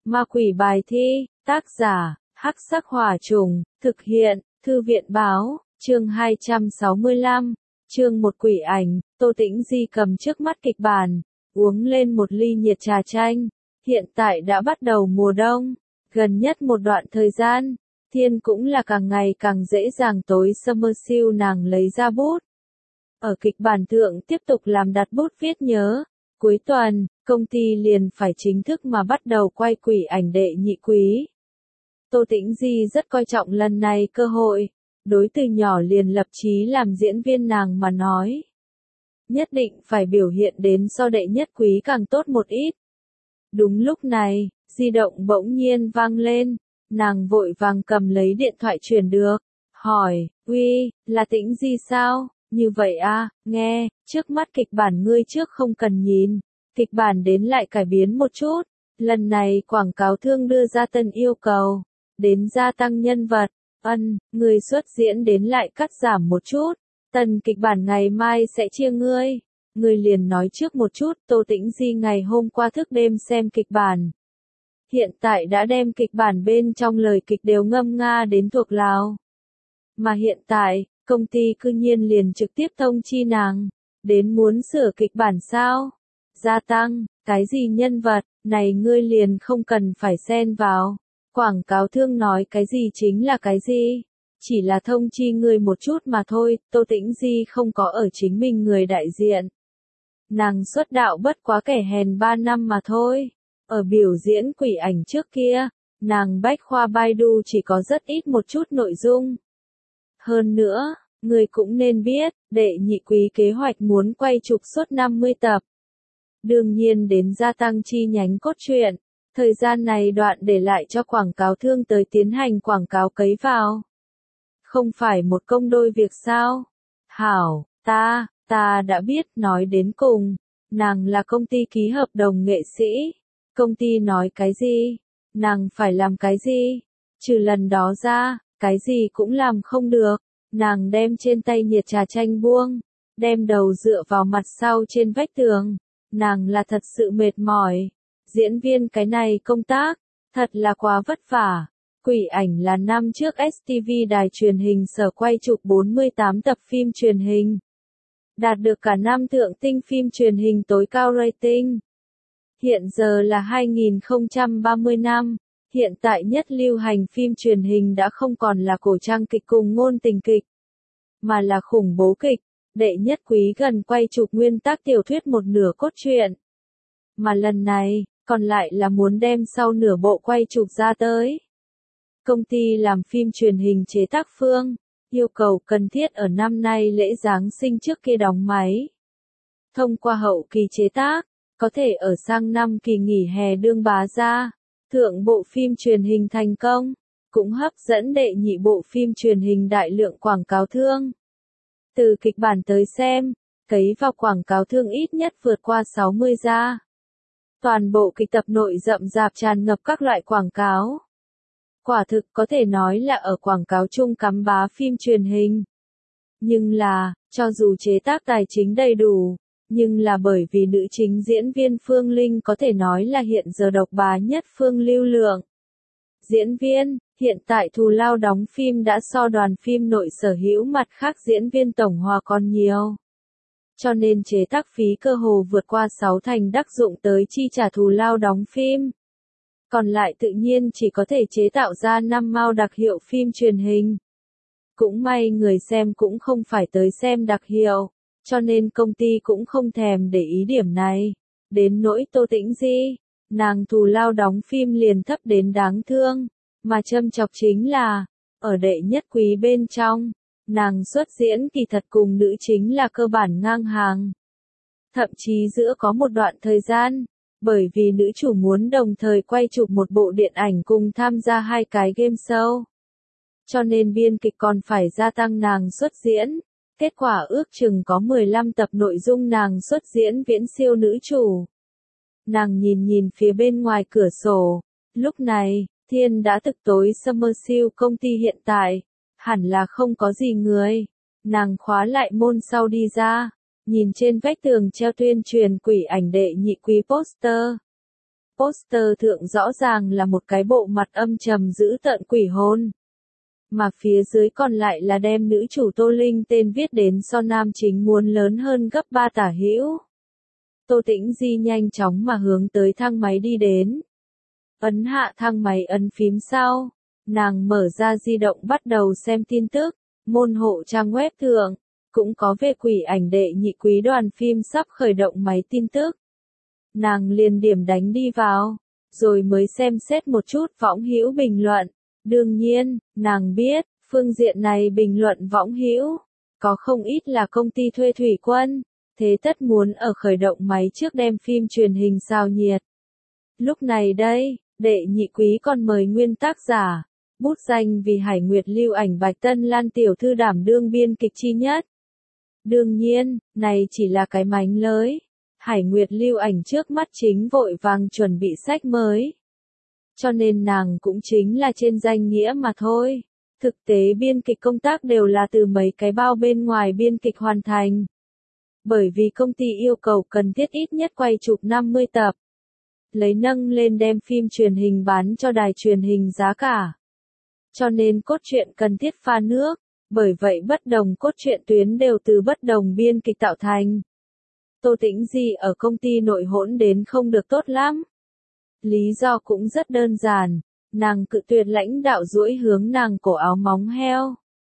Ma quỷ bài thi, tác giả, Hắc Sắc Hỏa Trùng, thực hiện, Thư viện báo, chương 265, chương một quỷ ảnh, Tô Tĩnh Di cầm trước mắt kịch bản, uống lên một ly nhiệt trà chanh. Hiện tại đã bắt đầu mùa đông, gần nhất một đoạn thời gian, thiên cũng là càng ngày càng dễ dàng tối summer siêu nàng lấy ra bút. Ở kịch bản thượng tiếp tục làm đặt bút viết nhớ, cuối tuần, công ty liền phải chính thức mà bắt đầu quay quỷ ảnh đệ nhị quý. Tô Tĩnh Di rất coi trọng lần này cơ hội, đối từ nhỏ liền lập chí làm diễn viên nàng mà nói. Nhất định phải biểu hiện đến so đệ nhất quý càng tốt một ít. Đúng lúc này, di động bỗng nhiên vang lên, nàng vội vàng cầm lấy điện thoại truyền được, hỏi, uy, là Tĩnh Di sao? Như vậy à, nghe, trước mắt kịch bản ngươi trước không cần nhìn, kịch bản đến lại cải biến một chút, lần này quảng cáo thương đưa ra tân yêu cầu, đến gia tăng nhân vật, ngươi xuất diễn đến lại cắt giảm một chút, tần kịch bản ngày mai sẽ chia ngươi liền nói trước một chút. Tô Tĩnh Di ngày hôm qua thức đêm xem kịch bản. Hiện tại đã đem kịch bản bên trong lời kịch đều ngâm nga đến thuộc lòng. Mà hiện tại, công ty cư nhiên liền trực tiếp thông chi nàng, đến muốn sửa kịch bản sao? Gia tăng, cái gì nhân vật, này ngươi liền không cần phải xen vào. Quảng cáo thương nói cái gì chính là cái gì. Chỉ là thông chi ngươi một chút mà thôi. Tô Tĩnh Di không có ở chính mình người đại diện. Nàng xuất đạo bất quá kẻ hèn 3 năm mà thôi. Ở biểu diễn quỷ ảnh trước kia, nàng bách khoa Baidu chỉ có rất ít một chút nội dung. Hơn nữa, người cũng nên biết, đệ nhị quý kế hoạch muốn quay chụp suốt 50 tập. Đương nhiên đến gia tăng chi nhánh cốt truyện, thời gian này đoạn để lại cho quảng cáo thương tới tiến hành quảng cáo cấy vào. Không phải một công đôi việc sao? Hảo, ta đã biết, nói đến cùng, nàng là công ty ký hợp đồng nghệ sĩ. Công ty nói cái gì, nàng phải làm cái gì, trừ lần đó ra, cái gì cũng làm không được. Nàng đem trên tay nhiệt trà chanh buông, đem đầu dựa vào mặt sau trên vách tường. Nàng là thật sự mệt mỏi. Diễn viên cái này công tác, thật là quá vất vả. Quỷ ảnh là năm trước STV đài truyền hình sở quay chụp 48 tập phim truyền hình. Đạt được cả năm thượng tinh phim truyền hình tối cao rating. Hiện giờ là 2030 năm. Hiện tại nhất lưu hành phim truyền hình đã không còn là cổ trang kịch cùng ngôn tình kịch, mà là khủng bố kịch. Đệ nhất quý gần quay chụp nguyên tác tiểu thuyết một nửa cốt truyện. Mà lần này, còn lại là muốn đem sau nửa bộ quay chụp ra tới. Công ty làm phim truyền hình chế tác phương, yêu cầu cần thiết ở năm nay lễ Giáng sinh trước kia đóng máy. Thông qua hậu kỳ chế tác, có thể ở sang năm kỳ nghỉ hè đương bá ra. Thượng bộ phim truyền hình thành công, cũng hấp dẫn đệ nhị bộ phim truyền hình đại lượng quảng cáo thương. Từ kịch bản tới xem, cấy vào quảng cáo thương ít nhất vượt qua 60 ra. Toàn bộ kịch tập nội rậm rạp tràn ngập các loại quảng cáo. Quả thực có thể nói là ở quảng cáo chung cắm bá phim truyền hình. Nhưng là, cho dù chế tác tài chính đầy đủ, nhưng là bởi vì nữ chính diễn viên Phương Linh có thể nói là hiện giờ độc bá nhất phương lưu lượng. Diễn viên, hiện tại thù lao đóng phim đã so đoàn phim nội sở hữu mặt khác diễn viên tổng hòa còn nhiều. Cho nên chế tác phí cơ hồ vượt qua 6 thành đắc dụng tới chi trả thù lao đóng phim. Còn lại tự nhiên chỉ có thể chế tạo ra 5 mao đặc hiệu phim truyền hình. Cũng may người xem cũng không phải tới xem đặc hiệu, cho nên công ty cũng không thèm để ý điểm này. Đến nỗi Tô Tĩnh Di, nàng thù lao đóng phim liền thấp đến đáng thương, mà châm chọc chính là, ở đệ nhất quý bên trong, nàng xuất diễn kỳ thật cùng nữ chính là cơ bản ngang hàng. Thậm chí giữa có một đoạn thời gian, bởi vì nữ chủ muốn đồng thời quay chụp một bộ điện ảnh cùng tham gia 2 cái game show. Cho nên biên kịch còn phải gia tăng nàng xuất diễn. Kết quả ước chừng có 15 tập nội dung nàng xuất diễn viễn siêu nữ chủ. Nàng nhìn phía bên ngoài cửa sổ. Lúc này, thiên đã thực tối summer siêu công ty hiện tại. Hẳn là không có gì người. Nàng khóa lại môn sau đi ra. Nhìn trên vách tường treo tuyên truyền quỷ ảnh đệ nhị quý poster. Poster thượng rõ ràng là một cái bộ mặt âm trầm dữ tợn quỷ hồn. Mà phía dưới còn lại là đem nữ chủ Tô Linh tên viết đến so nam chính muốn lớn hơn gấp 3 tả hữu. Tô Tĩnh Di nhanh chóng mà hướng tới thang máy đi đến. Ấn hạ thang máy ấn phím sau. Nàng mở ra di động bắt đầu xem tin tức. Môn hộ trang web thượng. Cũng có về Quỷ Ảnh đệ nhị quý đoàn phim sắp khởi động máy tin tức. Nàng liền điểm đánh đi vào. Rồi mới xem xét một chút võng hữu bình luận. Đương nhiên, nàng biết, phương diện này bình luận võng hữu. Có không ít là công ty thuê thủy quân. Thế tất muốn ở khởi động máy trước đem phim truyền hình sao nhiệt. Lúc này đây, đệ nhị quý còn mời nguyên tác giả, bút danh vì Hải Nguyệt Lưu Ảnh Bạch Tân Lan tiểu thư đảm đương biên kịch chi nhất. Đương nhiên, này chỉ là cái mánh lới. Hải Nguyệt Lưu Ảnh trước mắt chính vội vàng chuẩn bị sách mới. Cho nên nàng cũng chính là trên danh nghĩa mà thôi. Thực tế biên kịch công tác đều là từ mấy cái bao bên ngoài biên kịch hoàn thành. Bởi vì công ty yêu cầu cần thiết ít nhất quay chụp 50 tập. Lấy nâng lên đem phim truyền hình bán cho đài truyền hình giá cả. Cho nên cốt truyện cần thiết pha nước, bởi vậy bất đồng cốt truyện tuyến đều từ bất đồng biên kịch tạo thành. Tô Tĩnh Di ở công ty nội hỗn đến không được tốt lắm. Lý do cũng rất đơn giản, nàng cự tuyệt lãnh đạo duỗi hướng nàng cổ áo móng heo.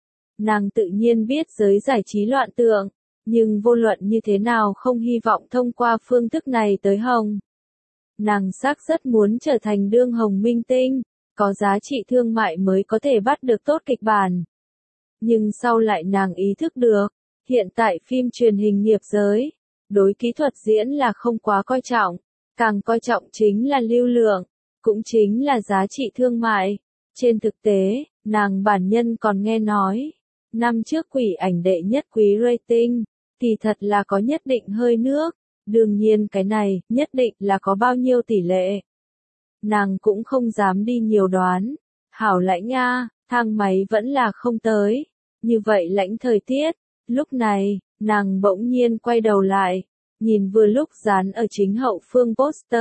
Nàng tự nhiên biết giới giải trí loạn tượng, nhưng vô luận như thế nào không hy vọng thông qua phương thức này tới hồng. Nàng xác rất muốn trở thành đương hồng minh tinh, có giá trị thương mại mới có thể bắt được tốt kịch bản. Nhưng sau lại nàng ý thức được, hiện tại phim truyền hình nghiệp giới, đối kỹ thuật diễn là không quá coi trọng, càng coi trọng chính là lưu lượng, cũng chính là giá trị thương mại. Trên thực tế, nàng bản nhân còn nghe nói, năm trước Quỷ Ảnh đệ nhất quý rating, thì thật là có nhất định hơi nước, đương nhiên cái này, nhất định là có bao nhiêu tỷ lệ. Nàng cũng không dám đi nhiều đoán, hảo lãnh a, thang máy vẫn là không tới, như vậy lãnh thời tiết, lúc này, nàng bỗng nhiên quay đầu lại, nhìn vừa lúc dán ở chính hậu phương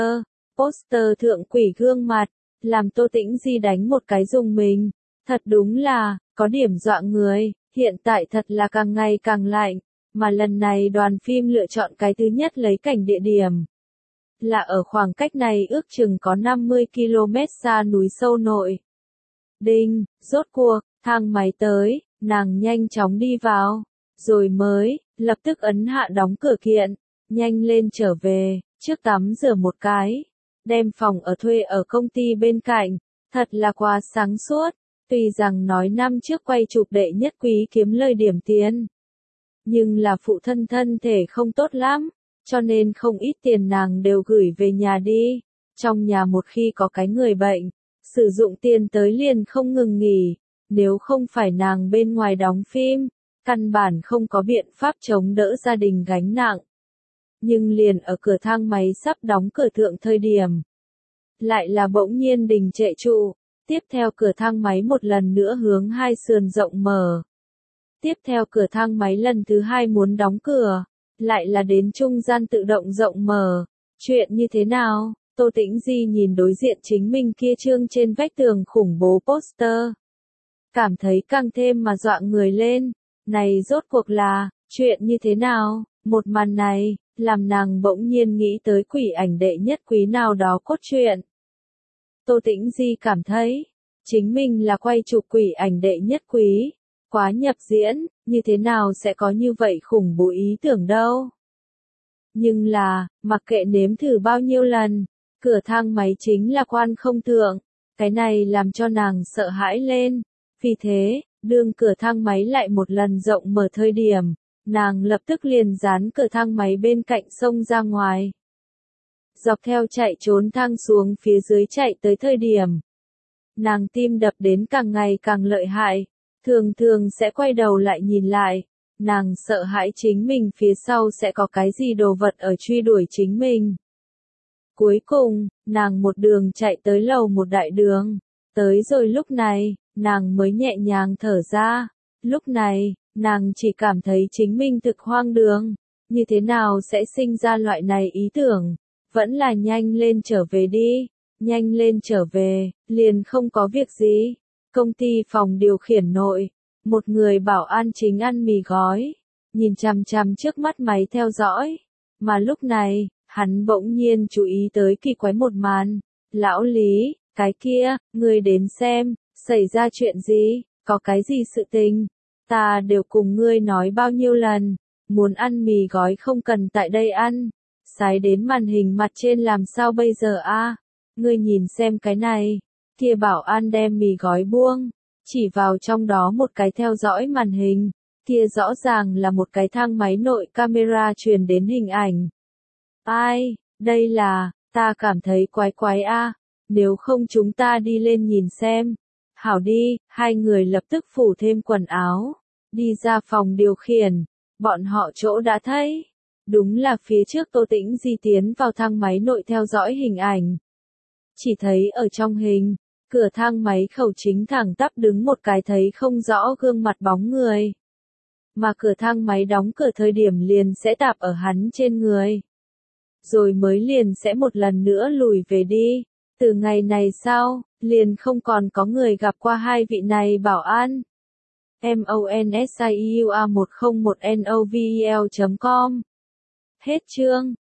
poster thượng quỷ gương mặt, làm Tô Tĩnh Di đánh một cái rùng mình, thật đúng là, có điểm dọa người, hiện tại thật là càng ngày càng lạnh. Mà lần này đoàn phim lựa chọn cái thứ nhất lấy cảnh địa điểm. Là ở khoảng cách này ước chừng có 50 km xa núi sâu nội. Đinh, rốt cuộc, thang máy tới, nàng nhanh chóng đi vào. Rồi mới, lập tức ấn hạ đóng cửa kiện. Nhanh lên trở về, trước tắm rửa một cái. Đem phòng ở thuê ở công ty bên cạnh. Thật là quá sáng suốt. Tuy rằng nói năm trước quay chụp đệ nhất quý kiếm lời điểm tiền. Nhưng là phụ thân thân thể không tốt lắm, cho nên không ít tiền nàng đều gửi về nhà đi. Trong nhà một khi có cái người bệnh, sử dụng tiền tới liền không ngừng nghỉ. Nếu không phải nàng bên ngoài đóng phim, căn bản không có biện pháp chống đỡ gia đình gánh nặng. Nhưng liền ở cửa thang máy sắp đóng cửa thượng thời điểm, lại là bỗng nhiên đình trệ trụ. Tiếp theo cửa thang máy một lần nữa hướng hai sườn rộng mở. Tiếp theo cửa thang máy lần thứ hai muốn đóng cửa, lại là đến trung gian tự động rộng mở. Chuyện như thế nào? Tô Tĩnh Di nhìn đối diện chính mình kia trương trên vách tường khủng bố poster. Cảm thấy càng thêm mà dọa người lên. Này rốt cuộc là, chuyện như thế nào? Một màn này, làm nàng bỗng nhiên nghĩ tới Quỷ Ảnh đệ nhất quý nào đó cốt truyện. Tô Tĩnh Di cảm thấy, chính mình là quay chụp Quỷ Ảnh đệ nhất quý. Quá nhập diễn, như thế nào sẽ có như vậy khủng bố ý tưởng đâu. Nhưng là, mặc kệ nếm thử bao nhiêu lần, cửa thang máy chính là quan không thượng, cái này làm cho nàng sợ hãi lên. Vì thế, đương cửa thang máy lại một lần rộng mở thời điểm, nàng lập tức liền dán cửa thang máy bên cạnh xông ra ngoài. Dọc theo chạy trốn thang xuống phía dưới chạy tới thời điểm. Nàng tim đập đến càng ngày càng lợi hại. Thường thường sẽ quay đầu lại nhìn lại, nàng sợ hãi chính mình phía sau sẽ có cái gì đồ vật ở truy đuổi chính mình. Cuối cùng, nàng một đường chạy tới lầu một đại đường, tới rồi lúc này, nàng mới nhẹ nhàng thở ra, lúc này, nàng chỉ cảm thấy chính mình thực hoang đường, như thế nào sẽ sinh ra loại này ý tưởng, Vẫn là nhanh lên trở về đi, nhanh lên trở về, liền không có việc gì. Công ty phòng điều khiển nội, một người bảo an chính ăn mì gói, nhìn chằm chằm trước mắt máy theo dõi. Mà lúc này, hắn bỗng nhiên chú ý tới kỳ quái một màn. Lão Lý, cái kia, ngươi đến xem, xảy ra chuyện gì, có cái gì sự tình. Ta đều cùng ngươi nói bao nhiêu lần, muốn ăn mì gói không cần tại đây ăn. Sái đến màn hình mặt trên làm sao bây giờ a? Ngươi nhìn xem cái này. Kia bảo an đem mì gói buông, chỉ vào trong đó một cái theo dõi màn hình. Kia rõ ràng là một cái thang máy nội camera truyền đến hình ảnh. Ai, đây là, ta cảm thấy quái quái a. Nếu không chúng ta đi lên nhìn xem. Hảo đi, hai người lập tức phủ thêm quần áo, đi ra phòng điều khiển. Bọn họ chỗ đã thấy. Đúng là phía trước Tô Tĩnh Di tiến vào thang máy nội theo dõi hình ảnh. Chỉ thấy ở trong hình, cửa thang máy khẩu chính thẳng tắp đứng một cái thấy không rõ gương mặt bóng người. Mà cửa thang máy đóng cửa thời điểm liền sẽ tạp ở hắn trên người. Rồi mới liền sẽ một lần nữa lùi về đi. Từ ngày này sau, liền không còn có người gặp qua hai vị này bảo an. MONSIUA101NOVEL.com Hết chương.